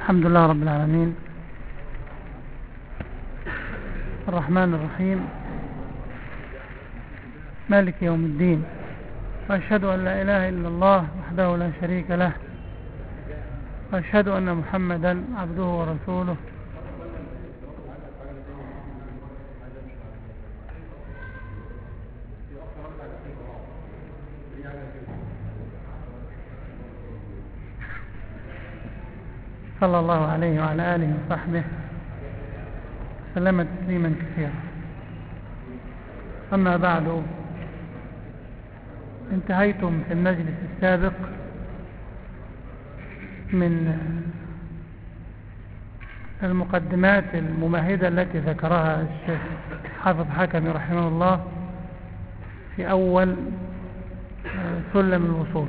الحمد لله رب العالمين الرحمن الرحيم مالك يوم الدين، وأشهد أن لا إله إلا الله وحده لا شريك له، وأشهد أن محمدا عبده ورسوله صلى الله عليه وعلى آله وصحبه سلم تسليما كثيرا. أما بعد، انتهيتم في المجلس السابق من المقدمات الممهدة التي ذكرها الشيخ حافظ حكمي رحمه الله في أول سلم الوصول،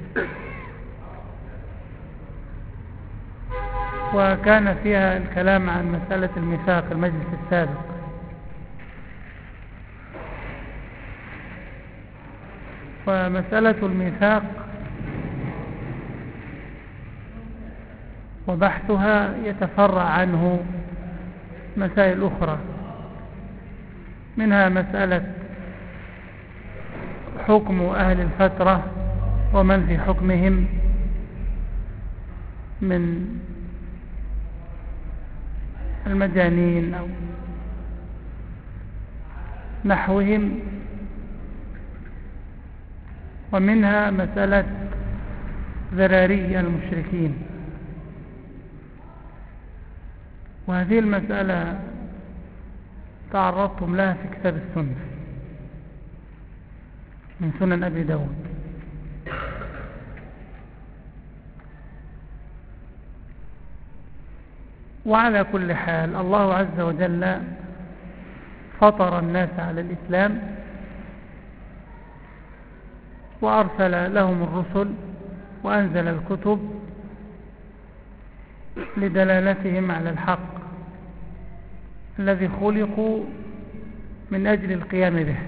وكان فيها الكلام عن مسألة الميثاق المجلس السابق. ومسألة الميثاق وبحثها يتفرع عنه مسائل أخرى، منها مسألة حكم أهل الفترة ومن في حكمهم من المجانين أو نحوهم، ومنها مسألة ذراري المشركين. وهذه المسألة تعرضتم لها في كتاب السنة من سنن أبي داود. وعلى كل حال، الله عز وجل فطر الناس على الإسلام وأرسل لهم الرسل وأنزل الكتب لدلالتهم على الحق الذي خلقوا من أجل القيام به.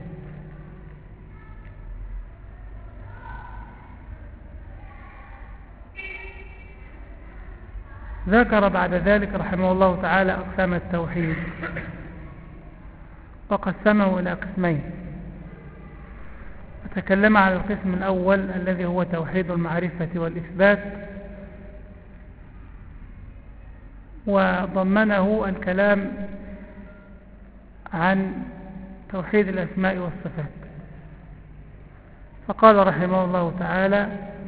ذكر بعد ذلك رحمه الله تعالى أقسام التوحيد، وقسمه إلى قسمين. وتكلم على القسم الأول الذي هو توحيد المعرفة والإثبات، وضمنه الكلام عن توحيد الأسماء والصفات. فقال رحمه الله تعالى: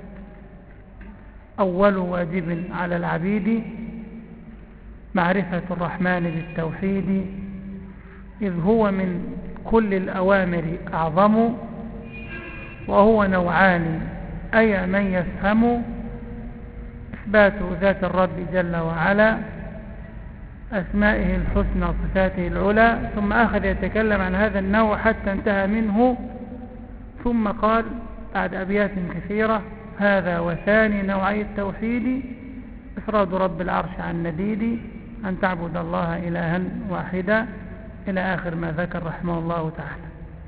أول واجب على العبيد معرفة الرحمن بالتوحيد، إذ هو من كل الأوامر أعظم، وهو نوعان أي من يفهم: إثبات ذات الرب جل وعلا، أسمائه الحسنى وصفاته العلى. ثم أخذ يتكلم عن هذا النوع حتى انتهى منه، ثم قال بعد أبيات كثيرة: هذا وثاني نوعي التوحيد إفراد رب العرش عن نديد، أن تعبد الله إلها واحدا، إلى آخر ما ذكر رحمه الله تعالى.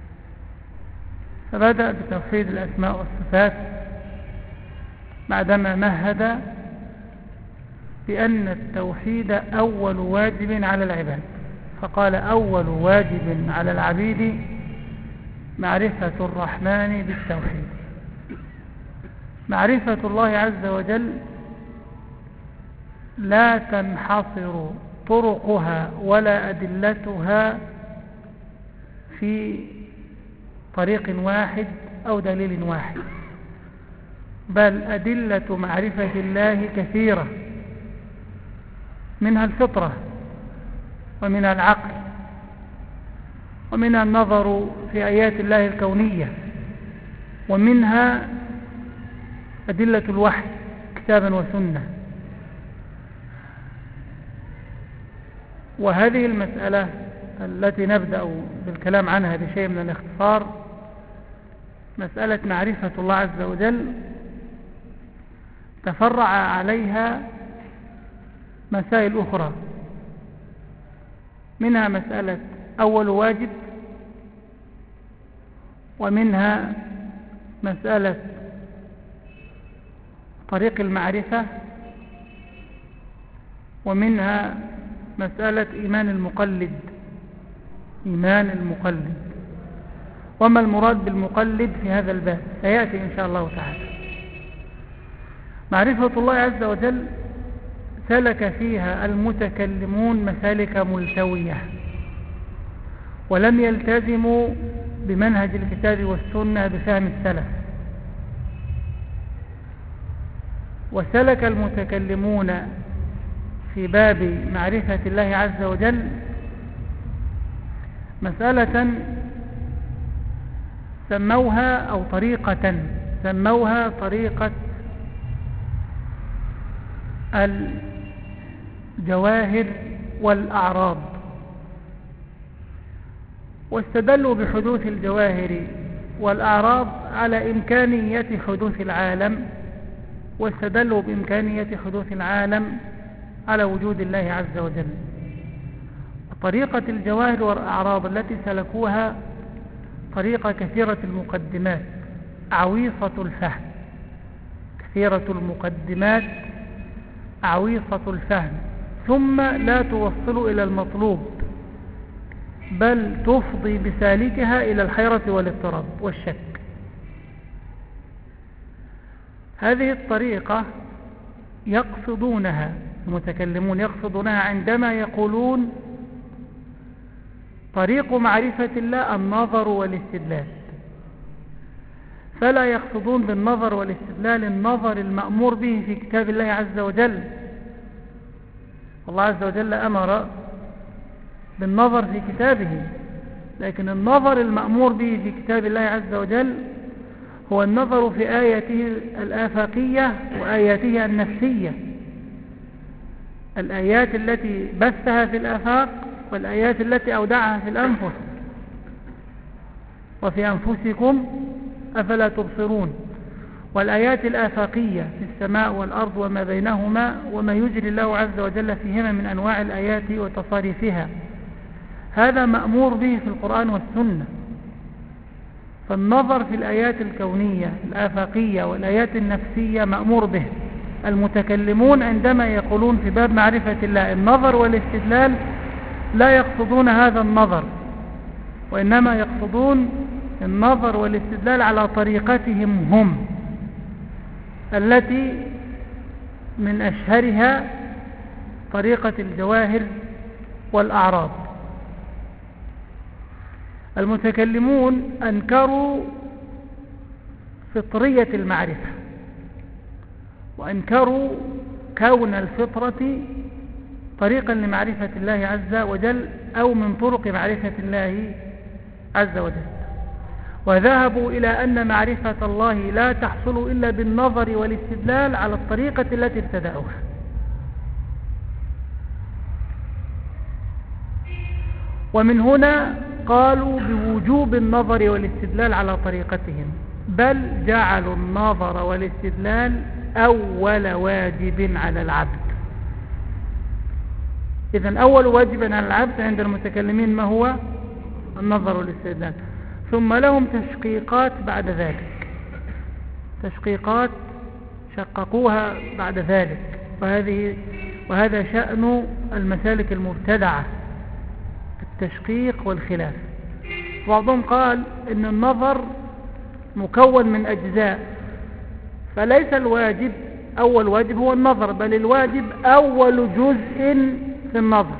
فبدأ بتوحيد الأسماء والصفات بعدما مهد بأن التوحيد أول واجب على العباد، فقال: أول واجب على العبيد معرفة الرحمن بالتوحيد. معرفة الله عز وجل لا تنحصر طرقها ولا أدلتها في طريق واحد أو دليل واحد، بل أدلة معرفة الله كثيرة، منها الفطرة، ومنها العقل، ومنها النظر في آيات الله الكونية، ومنها أدلة الوحي كتابا وسنة. وهذه المسألة التي نبدأ بالكلام عنها بشيء من الاختصار، مسألة معرفة الله عز وجل، تفرع عليها مسائل أخرى، منها مسألة أول واجب، ومنها مسألة طريق المعرفة، ومنها مسألة إيمان المقلد. إيمان المقلد، وما المراد بالمقلد في هذا الباب سيأتي إن شاء الله تعالى. معرفة الله عز وجل سلك فيها المتكلمون مسالك ملتوية، ولم يلتزموا بمنهج الكتاب والسنة بفهم السلف. وسلك المتكلمون في باب معرفة الله عز وجل مسألة سموها أو طريقة سموها طريقة الجواهر والأعراض، واستدلوا بحدوث الجواهر والأعراض على إمكانية حدوث العالم، واستدلوا بإمكانية حدوث العالم على وجود الله عز وجل. طريقة الجواهر والأعراض التي سلكوها طريقة كثيرة المقدمات عويصة الفهم، كثيرة المقدمات عويصة الفهم، ثم لا توصل إلى المطلوب، بل تفضي بسالكها إلى الحيرة والاضطراب والشك. هذه الطريقة يقصدونها المتكلمون، يقصدونها عندما يقولون طريق معرفة الله النظر والاستدلال، فلا يقصدون بالنظر والاستدلال النظر المأمور به في كتاب الله عز وجل. الله عز وجل أمر بالنظر في كتابه، لكن النظر المأمور به في كتاب الله عز وجل هو النظر في آياته الآفاقية وآياته النفسية، الآيات التي بثها في الآفاق والآيات التي أودعها في الأنفس. وفي أنفسكم أفلا تبصرون، والآيات الآفاقية في السماء والأرض وما بينهما وما يجري الله عز وجل فيهما من أنواع الآيات وتصاريفها، هذا مأمور به في القرآن والسنة. فالنظر في الآيات الكونية الآفاقية والآيات النفسية مأمور به. المتكلمون عندما يقولون في باب معرفة الله النظر والاستدلال لا يقصدون هذا النظر، وإنما يقصدون النظر والاستدلال على طريقتهم هم، التي من أشهرها طريقة الجواهر والأعراض. المتكلمون أنكروا فطرية المعرفة، وأنكروا كون الفطرة طريقا لمعرفة الله عز وجل أو من طرق معرفة الله عز وجل، وذهبوا إلى أن معرفة الله لا تحصل إلا بالنظر والاستدلال على الطريقة التي ابتدأوها. ومن هنا قالوا بوجوب النظر والاستدلال على طريقتهم، بل جعلوا النظر والاستدلال أول واجب على العبد. إذن أول واجب على العبد عند المتكلمين ما هو؟ النظر والاستدلال. ثم لهم تشقيقات بعد ذلك، تشقيقات شققوها بعد ذلك، وهذا شأن المسالك المبتدعة، التشقيق والخلاف. بعضهم قال إن النظر مكون من أجزاء، فليس الواجب أول واجب هو النظر، بل الواجب أول جزء في النظر.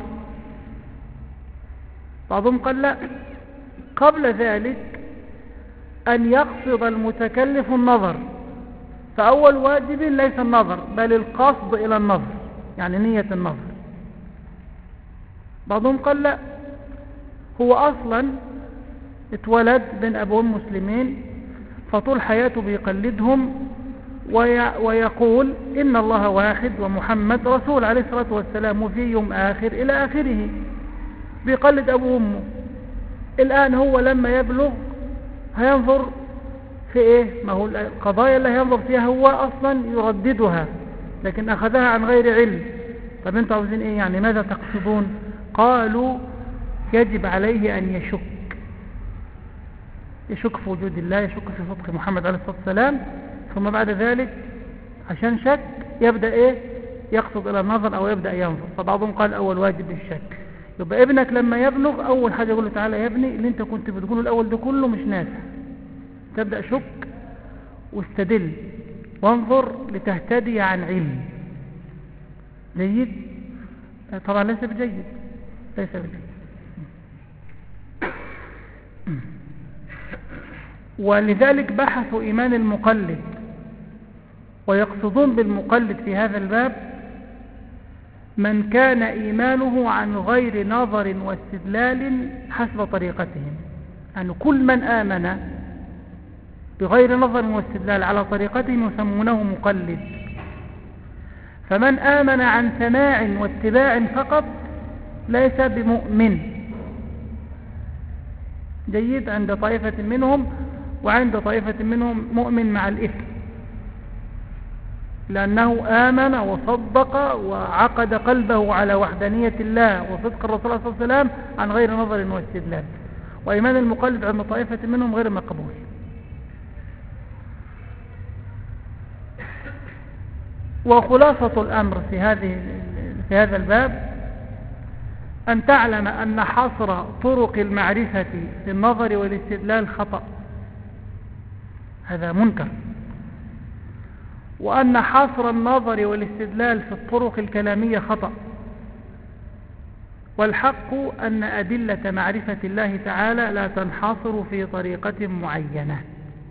بعضهم قال لا، قبل ذلك أن يقصد المتكلف النظر، فأول واجب ليس النظر بل القصد إلى النظر، يعني نية النظر. بعضهم قال لا، هو أصلا اتولد بين أبوين مسلمين، فطول حياته بيقلدهم ويقول إن الله واحد ومحمد رسول عليه الصلاة والسلام وفي يوم آخر إلى آخره، بيقلد أبوه وأمه. الآن هو لما يبلغ هينظر في إيه؟ ما هو القضايا اللي هينظر فيها هو أصلا يرددها، لكن أخذها عن غير علم. طب أنتوا عاوزين إيه يعني؟ ماذا تقصدون؟ قالوا يجب عليه أن يشك في وجود الله، يشك في صدق محمد عليه الصلاة والسلام، ثم بعد ذلك عشان شك يبدأ إيه؟ يقصد إلى النظر أو يبدأ ينظر. فبعضهم قال أول واجب الشك. يبقى ابنك لما يبلغ أول حاجة يقول له تعالى يا ابني اللي انت كنت بتقوله الأول ده كله مش نافع، تبدأ شك واستدل وانظر لتهتدي عن علم. جيد؟ طبعا ليس بجيد، ليس بجيد. ولذلك بحثوا إيمان المقلد، ويقصدون بالمقلد في هذا الباب من كان إيمانه عن غير نظر واستدلال حسب طريقتهم. يعني كل من آمن بغير نظر واستدلال على طريقتهم يسمونه مقلد. فمن آمن عن سماع واتباع فقط ليس بمؤمن. جيد؟ عند طائفة منهم، وعند طائفة منهم مؤمن مع الإثم، لأنه آمن وصدق وعقد قلبه على وحدانية الله وصدق الرسول صلى الله عليه وسلم عن غير نظر واستدلال. وإيمان المقلد عند طائفة منهم غير مقبول. وخلاصة الأمر في هذا الباب أن تعلم أن حصر طرق المعرفة في النظر والاستدلال خطأ، هذا منكر. وأن حصر النظر والاستدلال في الطرق الكلامية خطأ. والحق أن أدلة معرفة الله تعالى لا تنحصر في طريقة معينة،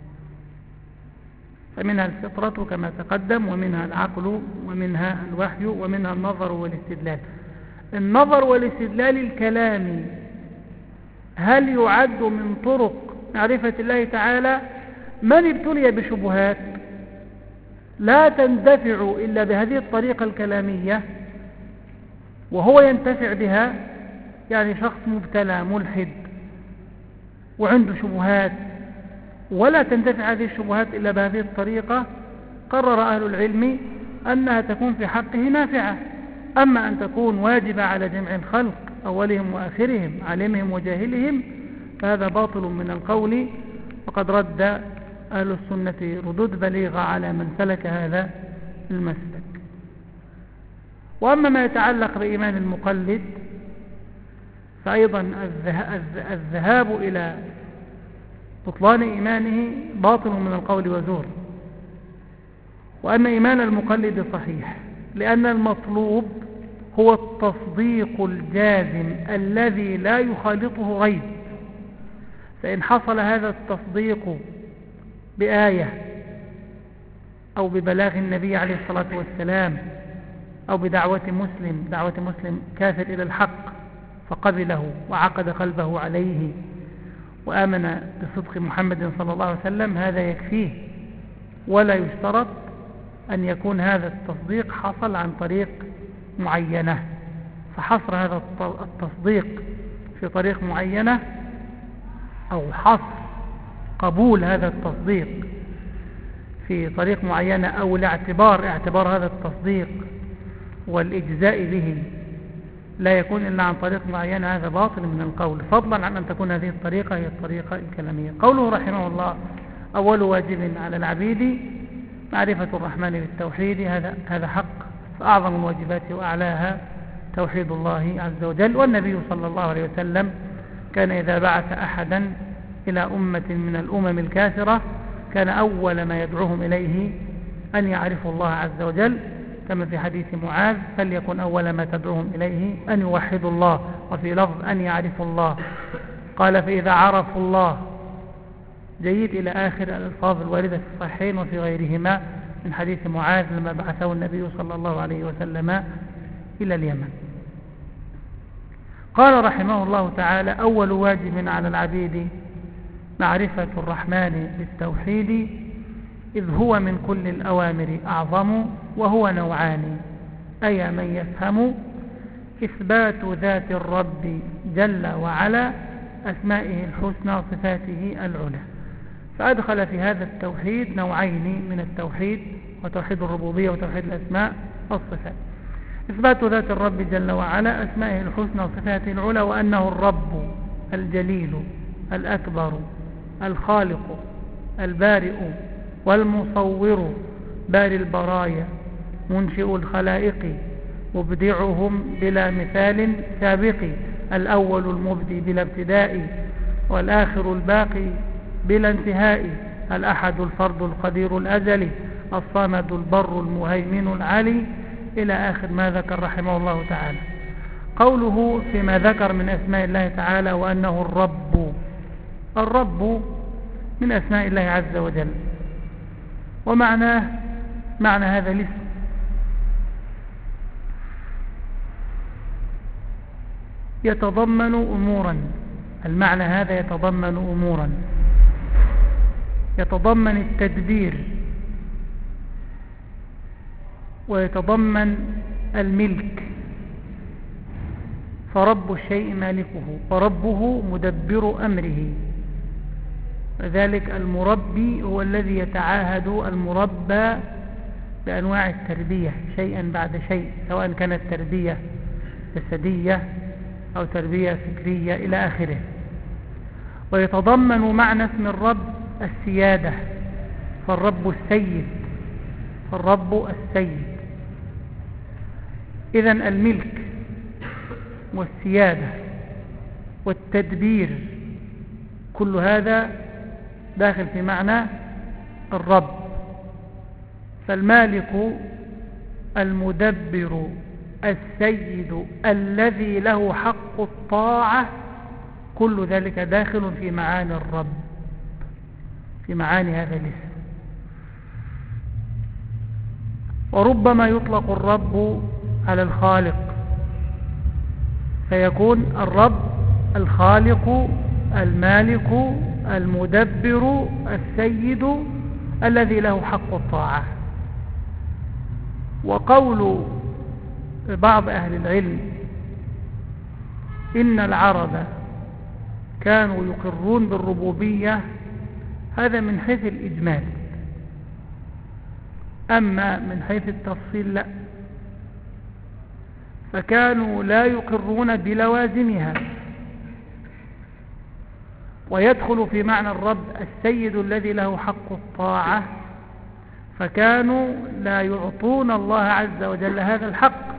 فمنها الفطرة كما تقدم، ومنها العقل، ومنها الوحي، ومنها النظر والاستدلال. النظر والاستدلال الكلامي هل يعد من طرق معرفة الله تعالى؟ من ابتلي بشبهات لا تندفع إلا بهذه الطريقة الكلامية وهو ينتفع بها، يعني شخص مبتلى ملحد وعنده شبهات ولا تندفع هذه الشبهات إلا بهذه الطريقة، قرر أهل العلم أنها تكون في حقه نافعة. أما أن تكون واجبة على جميع الخلق أولهم وآخرهم عالمهم وجاهلهم فهذا باطل من القول، وقد رد أهل السنة ردود بليغة على من سلك هذا المسلك. وأما ما يتعلق بإيمان المقلد فأيضا الذهاب إلى بطلان إيمانه باطل من القول وزور. وأن إيمان المقلد صحيح، لأن المطلوب هو التصديق الجازم الذي لا يخالطه غيب. فإن حصل هذا التصديق بآية أو ببلاغ النبي عليه الصلاة والسلام أو بدعوة مسلم كافر إلى الحق فقبله وعقد قلبه عليه وآمن بصدق محمد صلى الله عليه وسلم، هذا يكفيه، ولا يشترط أن يكون هذا التصديق حصل عن طريق معينة. فحصر هذا التصديق في طريق معينة أو حصر قبول هذا التصديق في طريق معينة أو اعتبار هذا التصديق والإجزاء به لا يكون إلا عن طريق معينة، هذا باطل من القول، فضلا عن أن تكون هذه الطريقة هي الطريقة الكلامية. قوله رحمه الله أول واجب على العبيد معرفة الرحمن بالتوحيد، هذا حق، فأعظم الواجبات وأعلاها توحيد الله عز وجل. والنبي صلى الله عليه وسلم كان إذا بعث أحدا إلى أمة من الأمم الكافرة كان أول ما يدعوهم إليه أن يعرفوا الله عز وجل، كما في حديث معاذ فليكن أول ما تدعوهم إليه أن يوحدوا الله، وفي لفظ أن يعرفوا الله. قال فإذا عرفوا الله، جيد، إلى آخر الألفاظ الواردة في الصحيحين وفي غيرهما من حديث معاذ لما بعثه النبي صلى الله عليه وسلم إلى اليمن. قال رحمه الله تعالى أول واجب على العبيد معرفة الرحمن بالتوحيد، إذ هو من كل الأوامر أعظم، وهو نوعان، أي من يفهم إثبات ذات الرب جل وعلا أسمائه الحسنى صفاته العلى. فأدخل في هذا التوحيد نوعين من التوحيد، وتوحيد الربوبية وتوحيد الأسماء والصفات. إثبات ذات الرب جل وعلا أسمائه الحسنى وصفاته العلى، وأنه الرب الجليل الأكبر الخالق البارئ والمصور باري البرايا منشئ الخلائق مبدعهم بلا مثال سابق، الأول المبدي بلا ابتداء، والآخر الباقي بلا انتهاء، الأحد الفرد القدير الأزلي، الصمد البر المهيمن العلي، إلى آخر ما ذكر رحمه الله تعالى. قوله فيما ذكر من أسماء الله تعالى وأنه الرب، الرب من أسماء الله عز وجل، ومعناه معنى هذا الاسم يتضمن أمورا، المعنى هذا يتضمن أمورا، يتضمن التدبير، ويتضمن الملك، فرب الشيء مالكه، وربه مدبر أمره، وذلك المربي هو الذي يتعاهد المربى بأنواع التربية شيئا بعد شيء، سواء كانت تربية جسدية أو تربية فكرية إلى آخره. ويتضمن معنى اسم الرب السيادة، فالرب السيد، فالرب السيد. إذن الملك والسيادة والتدبير كل هذا داخل في معنى الرب. فالمالك المدبر السيد الذي له حق الطاعة، كل ذلك داخل في معاني الرب، في معاني هذا الاسم. وربما يطلق الرب على الخالق، فيكون الرب الخالق المالك المدبر السيد الذي له حق الطاعة. وقول بعض أهل العلم إن العرب كانوا يقرون بالربوبية، هذا من حيث الإجمال، أما من حيث التفصيل لا، فكانوا لا يقرون بلوازمها. ويدخل في معنى الرب السيد الذي له حق الطاعة، فكانوا لا يعطون الله عز وجل هذا الحق.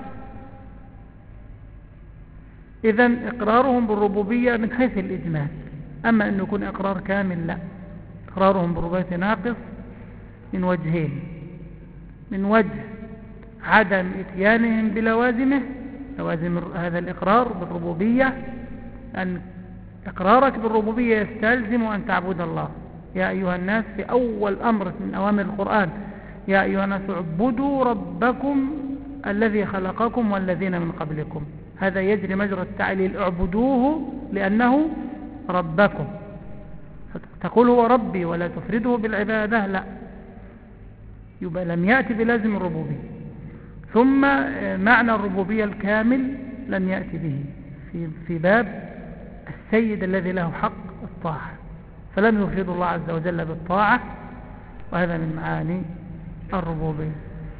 إذن إقرارهم بالربوبية من حيث الإجمال، أما أن يكون إقرار كامل لا، إقرارهم بالربوبية ناقص من وجهين: من وجه عدم إتيانهم بلوازمه، لوازم هذا الإقرار بالربوبية، أن إقرارك بالربوبية يستلزم أن تعبد الله. يا أيها الناس في أول أمر من أوامر القرآن: يا أيها الناس اعبدوا ربكم الذي خلقكم والذين من قبلكم. هذا يجري مجرى التعليل، اعبدوه لأنه ربكم. تقول هو ربي ولا تفرده بالعبادة، لا، يبقى لم يأتي بلازم الربوبية. ثم معنى الربوبية الكامل لم يأتي به في باب السيد الذي له حق الطاعة، فلم يفرد الله عز وجل بالطاعة، وهذا من معاني الربوبية.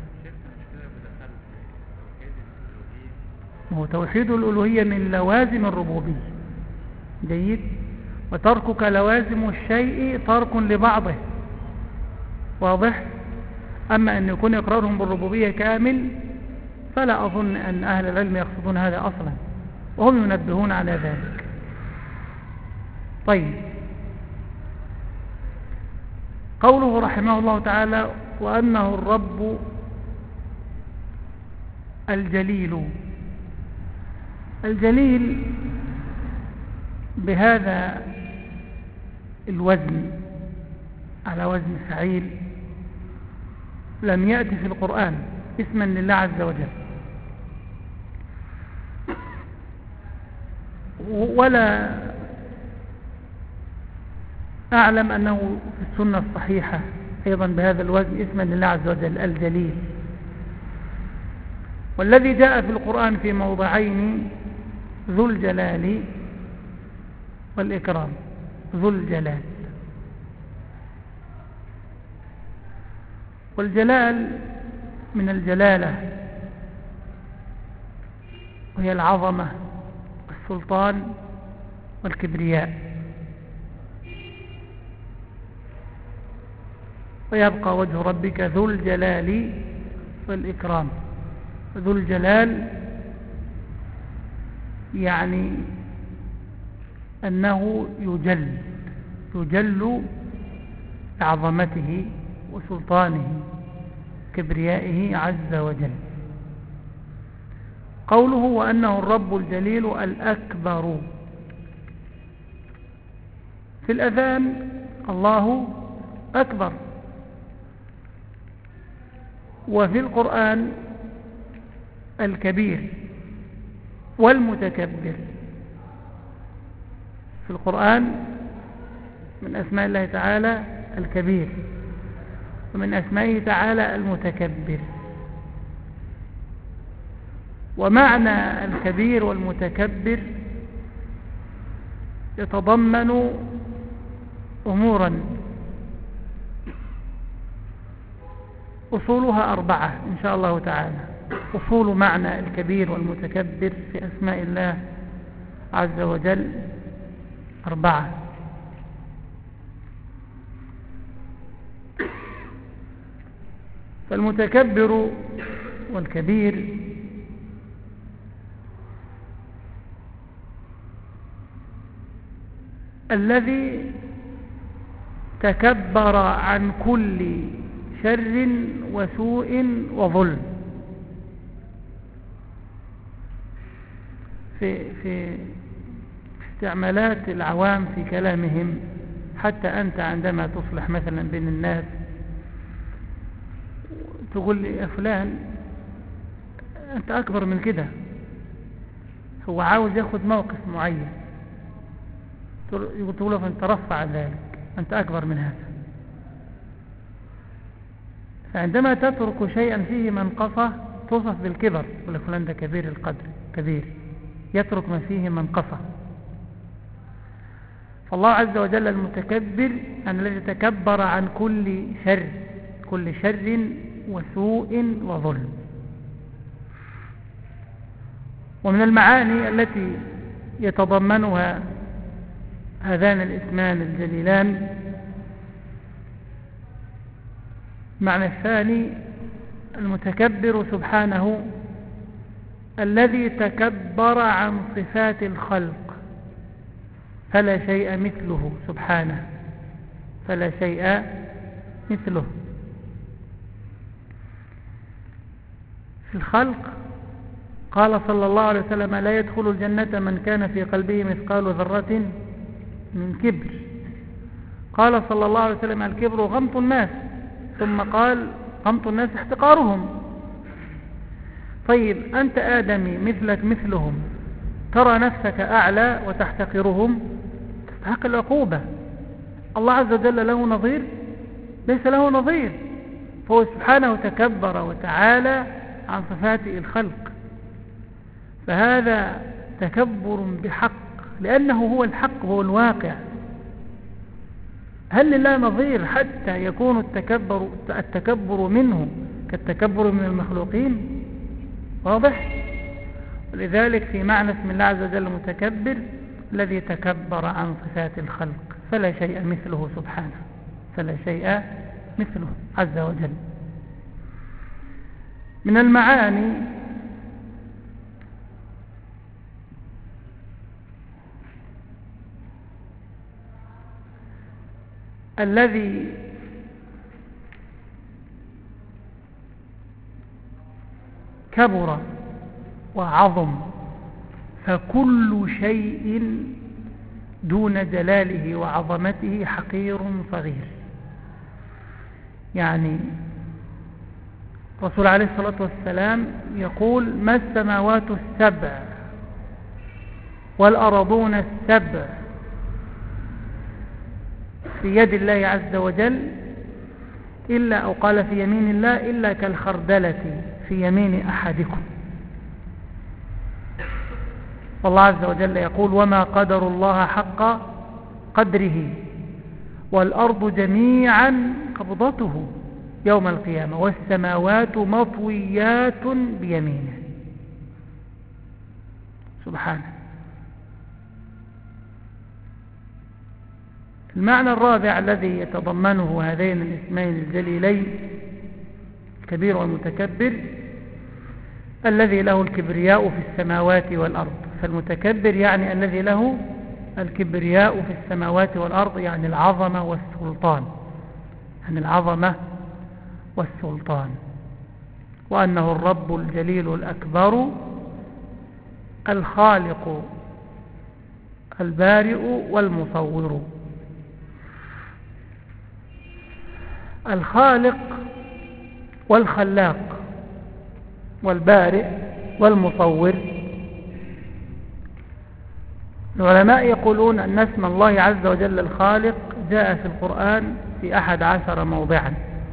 هو توحيد الألوهية من لوازم الربوبية، جيد. وتركك لوازم الشيء ترك لبعضه، واضح. أما أن يكون إقرارهم بالربوبية كامل فلا أظن أن أهل العلم يقصدون هذا أصلا، وهم ينبهون على ذلك. طيب، قوله رحمه الله تعالى وأنه الرب الجليل، الجليل بهذا الوزن على وزن فعيل لم يأتي في القرآن اسما لله عز وجل، ولا أعلم أنه في السنة الصحيحة أيضا بهذا الوزن اسما لله عز وجل الجليل. والذي جاء في القرآن في موضعين ذو الجلال والإكرام، ذو الجلال. والجلال من الجلالة، وهي العظمة والسلطان والكبرياء. ويبقى وجه ربك ذو الجلال والإكرام. ذو الجلال يعني أنه يجل بعظمته وسلطانه كبريائه عز وجل. قوله وأنه الرب الجليل الأكبر، في الأذان الله أكبر، وفي القرآن الكبير والمتكبر. في القرآن من أسماء الله تعالى الكبير، ومن أسمائه تعالى المتكبر. ومعنى الكبير والمتكبر يتضمن أمورا أصولها 4 إن شاء الله تعالى. أصول معنى الكبير والمتكبر في أسماء الله عز وجل 4. فالمتكبر والكبير الذي تكبر عن كل شر وسوء وظلم. في استعمالات العوام في كلامهم، حتى أنت عندما تصلح مثلا بين الناس تقول لي يا فلان أنت أكبر من كده، هو عاوز ياخد موقف معين، تقول له فأنت رفع ذلك، أنت أكبر من هذا. فعندما تترك شيئا فيه منقصة توصف بالكبر، يقول لك فلان ده كبير القدر، كبير، يترك ما فيه منقصة. فالله عز وجل المتكبر أن الذي تكبر عن كل شر وسوء وظلم. ومن المعاني التي يتضمنها هذان الاسمان الجليلان معنى الثاني المتكبر سبحانه الذي تكبر عن صفات الخلق، فلا شيء مثله سبحانه، فلا شيء مثله. في الخلق قال صلى الله عليه وسلم لا يدخل الجنة من كان في قلبه مثقال ذرة من كبر. قال صلى الله عليه وسلم الكبر غمط الناس، ثم قال غمط الناس احتقارهم. طيب أنت آدمي مثلك مثلهم، ترى نفسك أعلى وتحتقرهم، تستحق العقوبة. الله عز وجل له نظير؟ ليس له نظير، فهو سبحانه تكبر وتعالى عن صفات الخلق، فهذا تكبر بحق، لأنه هو الحق، هو الواقع. هل لله نظير حتى يكون التكبر منه كالتكبر من المخلوقين؟ واضح؟ ولذلك في معنى اسم الله عز وجل المتكبر الذي تكبر عن صفات الخلق، فلا شيء مثله سبحانه، فلا شيء مثله عز وجل. من المعاني الذي كبر وعظم، فكل شيء دون جلاله وعظمته حقير صغير. يعني الرسول عليه الصلاة والسلام يقول ما السماوات السبع والأرضون السبع في يد الله عز وجل إلا، أو قال في يمين الله، إلا كالخردلة في يمين أحدكم. والله عز وجل يقول وما قدر الله حق قدره والأرض جميعا قبضته يوم القيامة والسماوات مطويات بيمينه سبحانه. المعنى الرابع الذي يتضمنه هذين الاسمين الجليلين الكبير والمتكبر الذي له الكبرياء في السماوات والأرض. فالمتكبر يعني الذي له الكبرياء في السماوات والأرض، يعني العظمة والسلطان، يعني العظمة والسلطان، وأنه الرب الجليل الأكبر الخالق البارئ والمصور. الخالق والخلاق والبارئ والمصور. العلماء يقولون أن اسم الله عز وجل الخالق جاء في القرآن في 11 موضعا،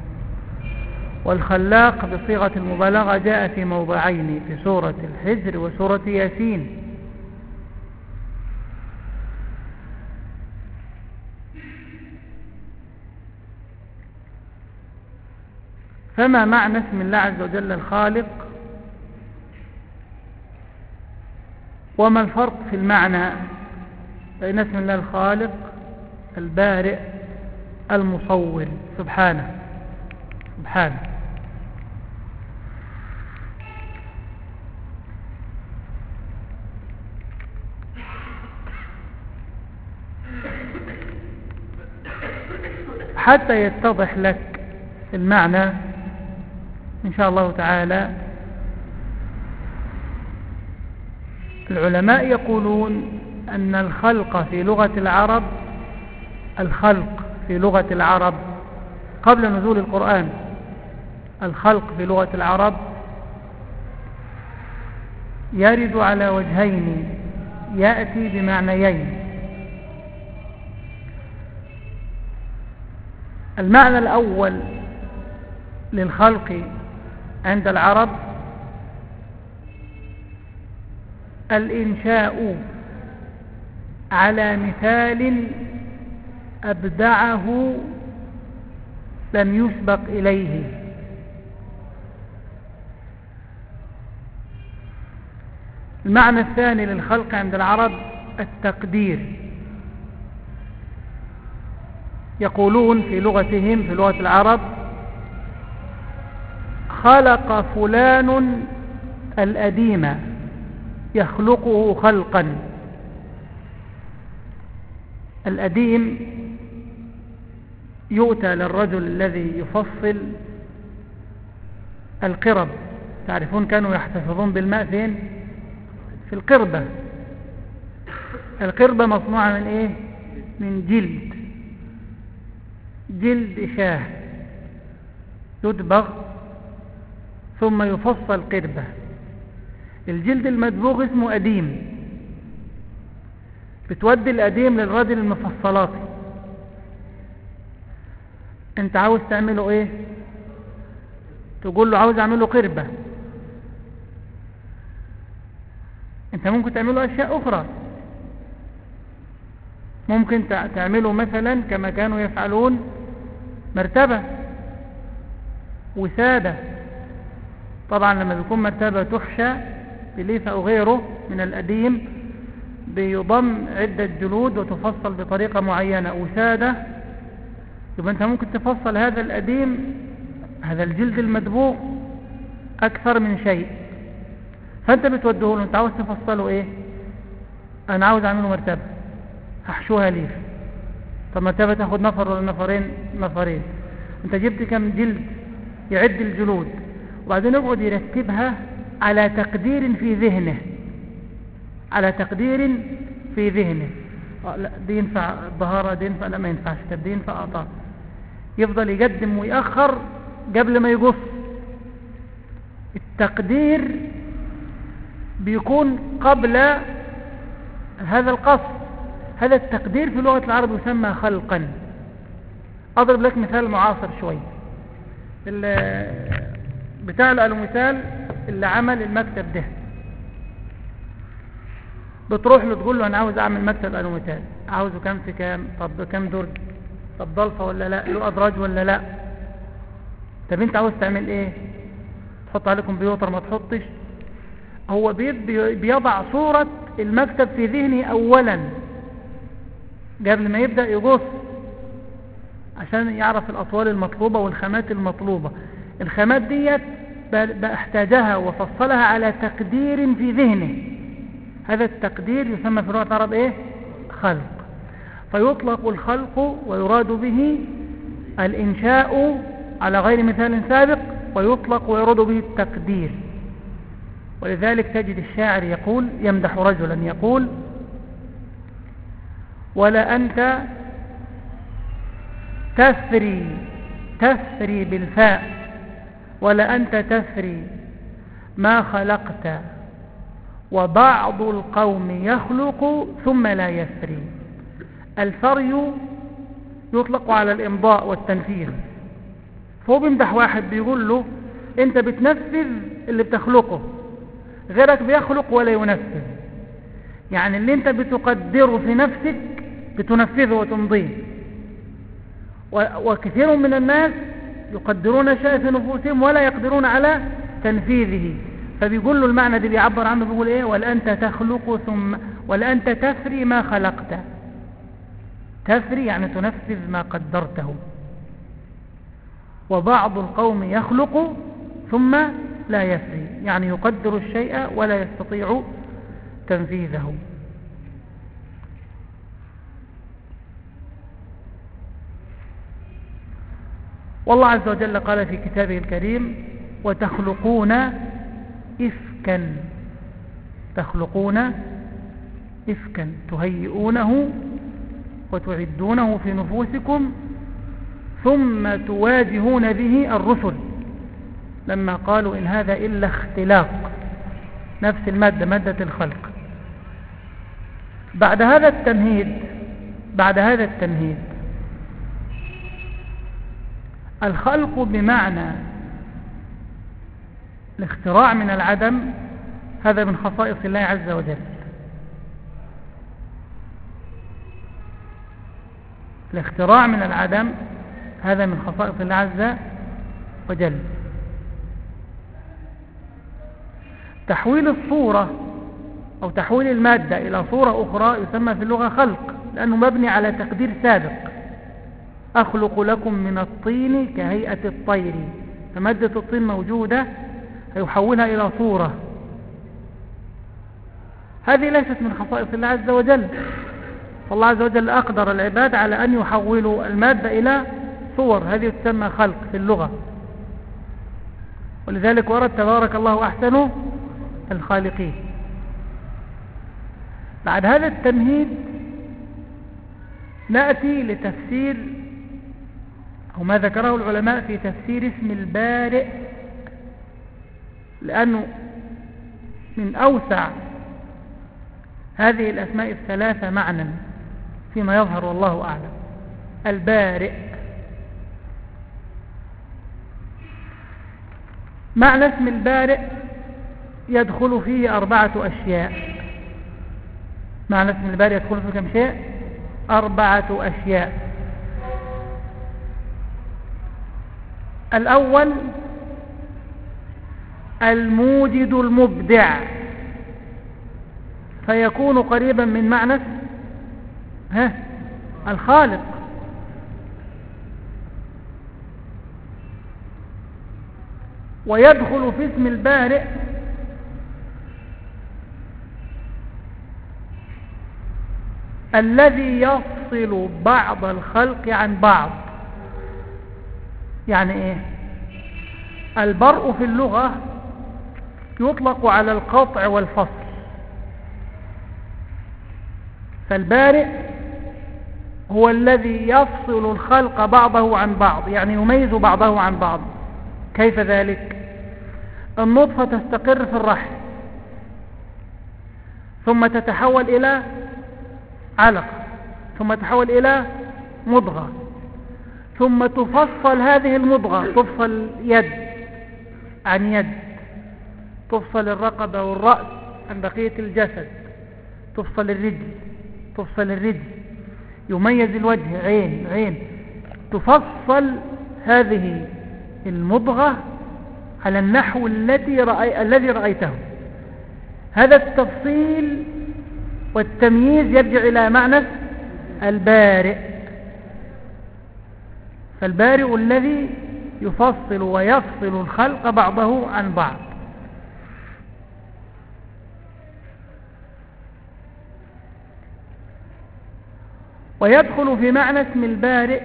والخلاق بصيغة المبالغة جاء في موضعين، في سورة الحجر وسورة ياسين. فما معنى اسم الله عز وجل الخالق، وما الفرق في المعنى بين اسم الله الخالق البارئ المصور سبحانه سبحانه؟ حتى يتضح لك المعنى إن شاء الله تعالى، العلماء يقولون أن الخلق في لغة العرب، الخلق في لغة العرب قبل نزول القرآن، الخلق في لغة العرب يرد على وجهين، يأتي بمعنيين. المعنى الأول للخلق عند العرب الإنشاء على مثال أبدعه لم يسبق إليه. المعنى الثاني للخلق عند العرب التقدير. يقولون في لغتهم، في لغة العرب، خلق فلان الأديم يخلقه خلقا. الأديم يؤتى للرجل الذي يفصل القرب. تعرفون كانوا يحتفظون بالماء فين؟ في القربة. القربة مصنوعة من ايه؟ من جلد شاه يدبغ ثم يفصل قربة. الجلد المدبوغ اسمه أديم. بتودي الأديم للرجل المفصلاتي. انت عاوز تعمله ايه؟ تقول له عاوز اعمله قربة. انت ممكن تعمله اشياء اخرى، ممكن تعمله مثلا كما كانوا يفعلون مرتبة، وسادة. طبعا لما بيكون مرتبة تحشى بليفة او غيره من الأديم بيضم عدة جلود وتفصل بطريقة معينة. وسادة يبقى انت ممكن تفصل هذا الأديم، هذا الجلد المدبوغ، اكثر من شيء. فانت بتوديه له، انت عاوز تفصله ايه؟ انا عاوز اعمله مرتبة هحشوها ليف. طب مرتبة تاخد نفر ولا نفرين. انت جبت كم جلد؟ يعد الجلود وبعدين يقعد يرتبها على تقدير في ذهنه، على تقدير في ذهنه. لا دي ينفع الظهارة، دي ينفع، لا ما ينفعش، طب دي ينفع قطع. يفضل يقدم ويأخر قبل ما يقص. التقدير بيكون قبل هذا القص. هذا التقدير في لغة العرب يسمى خلقا. أضرب لك مثال معاصر شوي. بتاع الألوميتال اللي عمل المكتب ده، بتروح له تقول له أنا عاوز أعمل مكتب ألوميتال، عاوزه كام في كام؟ طب كام درج؟ طب ضلفة ولا لا؟ له أدراج ولا لا؟ طب أنت عاوز تعمل إيه؟ تحط عليه كمبيوتر ما تحطش؟ هو بيضع صورة المكتب في ذهني أولا قبل ما يبدأ يقص، عشان يعرف الأطوال المطلوبة والخامات المطلوبة. الخامات ديت احتاجها وفصلها على تقدير في ذهنه، هذا التقدير يسمى في لغة العرب ايه؟ خلق. فيطلق الخلق ويراد به الإنشاء على غير مثال سابق، ويطلق ويراد به التقدير. ولذلك تجد الشاعر يقول، يمدح رجلا يقول: ولا أنت تثري بالفاء، ولا أنت تثري ما خلقت، وبعض القوم يخلق ثم لا يثري. الثري يطلق على الإمضاء والتنفيذ، فهو بيمدح واحد بيقول له: انت بتنفذ اللي بتخلقه، غيرك بيخلق ولا ينفذ. يعني اللي انت بتقدره في نفسك بتنفذه وتمضيه، وكثير من الناس يقدرون شيء في نفوسهم ولا يقدرون على تنفيذه. فبيقول له المعنى دي بيعبر عنه، بيقول ايه؟ ولا انت تخلق ثم ولا انت تثري ما خلقت. تثري يعني تنفذ ما قدرته. وبعض القوم يخلق ثم لا يثري، يعني يقدر الشيء ولا يستطيع تنفيذه. والله عز وجل قال في كتابه الكريم: وتخلقون إفكا. تخلقون إفكا، تهيئونه وتعدونه في نفوسكم، ثم تواجهون به الرسل لما قالوا إن هذا إلا اختلاق، نفس المادة، مادة الخلق. بعد هذا التمهيد الخلق بمعنى الاختراع من العدم، هذا من خصائص الله عز وجل. الاختراع من العدم هذا من خصائص الله عز وجل. تحويل الصورة أو تحويل المادة إلى صورة أخرى يسمى في اللغة خلق، لأنه مبني على تقدير سابق. أخلق لكم من الطين كهيئة الطير، فمادة الطين موجودة، يحولها إلى صورة. هذه ليست من خصائص الله عز وجل، فالله عز وجل أقدر العباد على أن يحولوا المادة إلى صور، هذه تسمى خلق في اللغة. ولذلك ورد: تبارك الله أحسن الخالقين. بعد هذا التمهيد نأتي لتفسير أو ما ذكره العلماء في تفسير اسم البارئ، لأنه من أوسع هذه الأسماء الثلاثة معنى فيما يظهر والله أعلم. البارئ، معنى اسم البارئ يدخل فيه 4 أشياء. معنى اسم البارئ يدخل فيه كم شيء؟ 4 أشياء. الأول الموجد المبدع، فيكون قريبا من معنى الخالق. ويدخل في اسم البارئ الذي يفصل بعض الخلق عن بعض. يعني ايه؟ البرء في اللغة يطلق على القطع والفصل، فالبارئ هو الذي يفصل الخلق بعضه عن بعض، يعني يميز بعضه عن بعض. كيف ذلك؟ النطفة تستقر في الرحم، ثم تتحول إلى علقة، ثم تتحول إلى مضغة، ثم تفصل هذه المضغة، تفصل يد عن يد، تفصل الرقبة والرأس عن بقية الجسد، تفصل الرجل، يميز الوجه، عين، تفصل هذه المضغة على النحو الذي رأيته. هذا التفصيل والتمييز يرجع إلى معنى البارئ. فالبارئ الذي يفصل ويفصل الخلق بعضه عن بعض. ويدخل في معنى اسم البارئ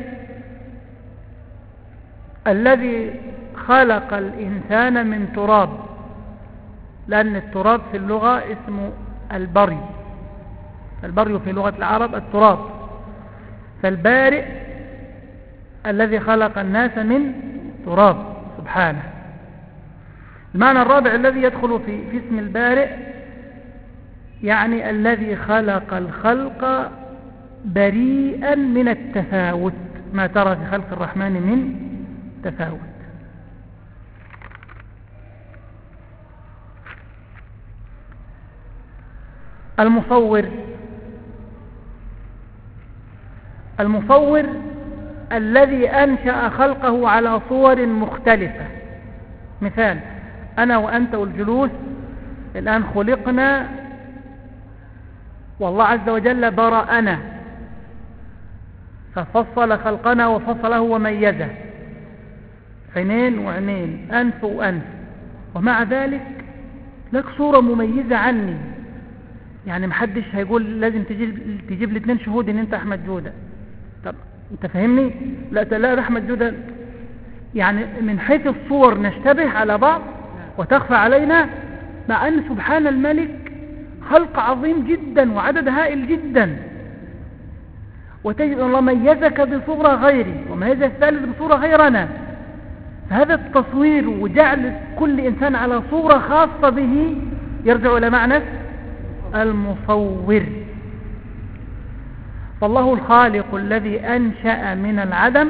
الذي خلق الإنسان من تراب، لأن التراب في اللغة اسمه البري، البري في لغة العرب التراب، فالبارئ الذي خلق الناس من تراب سبحانه. المعنى الرابع الذي يدخل في اسم البارئ يعني الذي خلق الخلق بريئا من التفاوت، ما ترى في خلق الرحمن من تفاوت. المصور الذي أنشأ خلقه على صور مختلفة. مثال: أنا وأنت والجلوس الآن خلقنا والله عز وجل برأنا، ففصل خلقنا وفصله وميزه، عينين وعينين، أنف وأنف، ومع ذلك لك صورة مميزة عني، يعني محدش هيقول لازم تجيب لي 2 شهود ان انت احمد جودة. طب انت فاهمني؟ لا احمد جودة، يعني من حيث الصور نشتبه على بعض وتخفى علينا، مع ان سبحان الملك خلق عظيم جدا وعدد هائل جدا، وتجد الله ميزك بصورة غيري وميز الثالث بصورة غيرنا. فهذا التصوير وجعل كل إنسان على صورة خاصة به يرجع إلى معنى المصور. فالله الخالق الذي أنشأ من العدم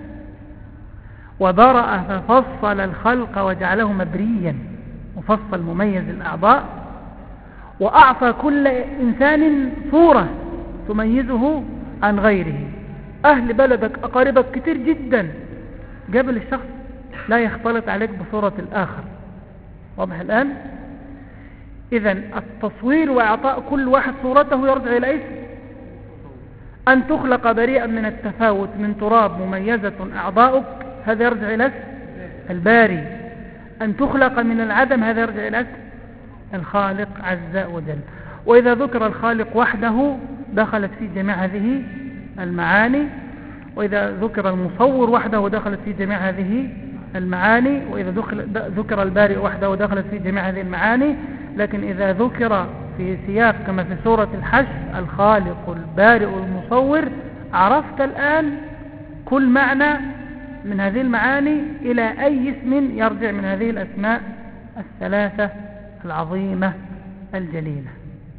وبرأ ففصل الخلق وجعله مبريا، مفصل مميز الأعضاء، وأعطى كل إنسان صورة تميزه عن غيره. أهل بلدك أقاربك كتير جدا، قبل الشخص لا يختلط عليك بصورة الآخر. واضح الآن؟ إذن التصوير وإعطاء كل واحد صورته يرجع إلى اسم أن تخلق بريئا من التفاوت من تراب مميزة أعضاؤك، هذا يرجع إلى اسم الباري. أن تخلق من العدم، هذا يرجع إلى اسم الخالق عز وجل. وإذا ذكر الخالق وحده دخلت في جميع هذه المعاني، وإذا ذكر المصور وحده دخلت في جميع هذه المعاني، وإذا ذكر البارئ وحده دخلت في جميع هذه المعاني. لكن إذا ذكر في سياق كما في سورة الحشر الخالق البارئ المصور، عرفت الآن كل معنى من هذه المعاني إلى أي اسم يرجع من هذه الأسماء الثلاثة العظيمة الجليلة.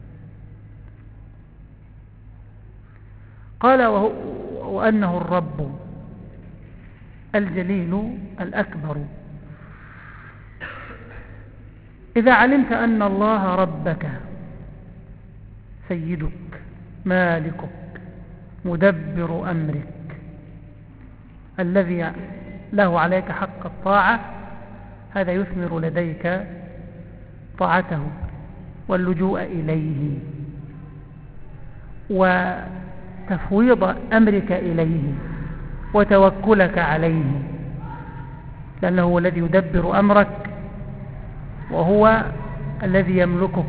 قال وأنه الرب الجليل الأكبر. إذا علمت أن الله ربك سيدك مالكك مدبر أمرك الذي له عليك حق الطاعة، هذا يثمر لديك طاعته واللجوء إليه وتفويض أمرك إليه وتوكلك عليه، لأنه هو الذي يدبر أمرك وهو الذي يملكك.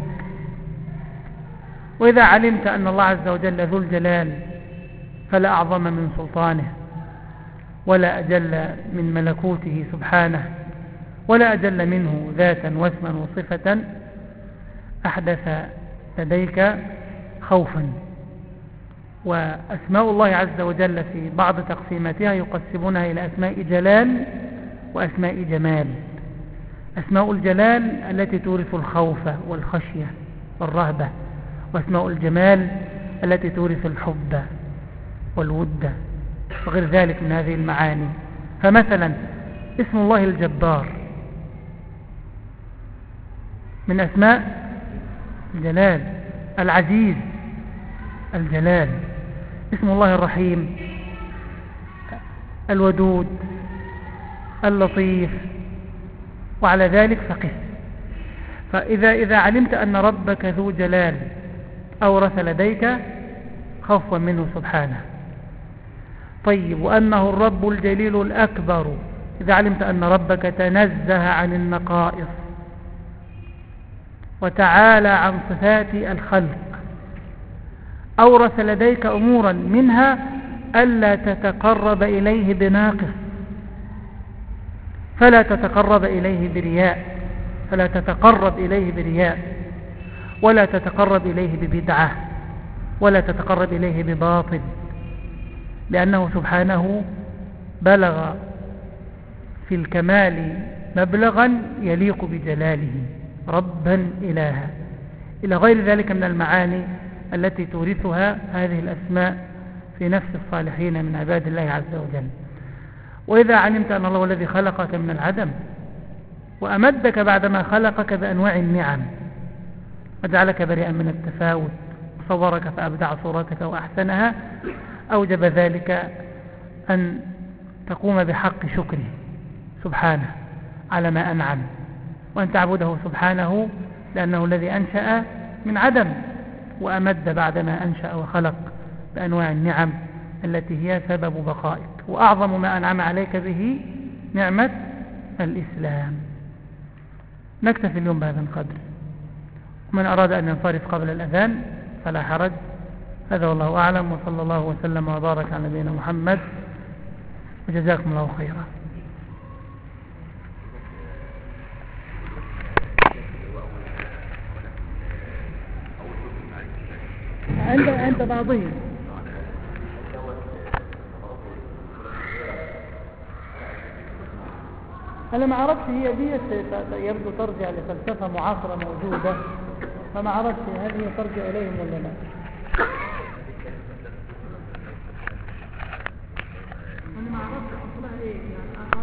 وإذا علمت أن الله عز وجل ذو الجلال فلا أعظم من سلطانه ولا أجل من ملكوته سبحانه ولا أجل منه ذاتا واسما وصفة، أحدث لديك خوفا. وأسماء الله عز وجل في بعض تقسيماتها يقسمونها إلى أسماء جلال وأسماء جمال. أسماء الجلال التي تورث الخوف والخشية والرهبة، وأسماء الجمال التي تورث الحب والود وغير ذلك من هذه المعاني. فمثلا اسم الله الجبار من أسماء الجلال، العزيز الجلال. اسم الله الرحيم الودود اللطيف، وعلى ذلك فقس. فإذا علمت أن ربك ذو جلال أورث لديك خوفا منه سبحانه. طيب، وأنه الرب الجليل الأكبر، إذا علمت أن ربك تنزه عن النقائص وتعالى عن صفات الخلق، أورث لديك أمورا منها ألا تتقرب إليه بناقص، فلا تتقرب إليه برياء، ولا تتقرب إليه ببدعة، ولا تتقرب إليه بباطل، لأنه سبحانه بلغ في الكمال مبلغا يليق بجلاله، ربا إلها، إلى غير ذلك من المعاني التي تورثها هذه الأسماء في نفس الصالحين من عباد الله عز وجل. وإذا علمت أن الله الذي خلقك من العدم وأمدك بعدما خلقك بأنواع النعم وجعلك بريئا من التفاوت وصورك فأبدع صورتك وأحسنها، أوجب ذلك أن تقوم بحق شكره سبحانه على ما أنعم، وأن تعبده سبحانه لأنه الذي أنشأ من عدم وأمد بعدما أنشأ وخلق بأنواع النعم التي هي سبب بقائك. وأعظم ما أنعم عليك به نعمة الإسلام. نكتفي اليوم بهذا القدر، ومن أراد أن ينصرف قبل الأذان فلا حرج. هذا والله أعلم، وصلى الله وسلم وبارك على نبينا محمد، وجزاكم الله خيرا. عند بعضهم أنا ما عرفت هي دي يبدو ترجع لفلسفة معاصرة موجودة، فما عرفت هل هي ترجع إليهم ولا لا.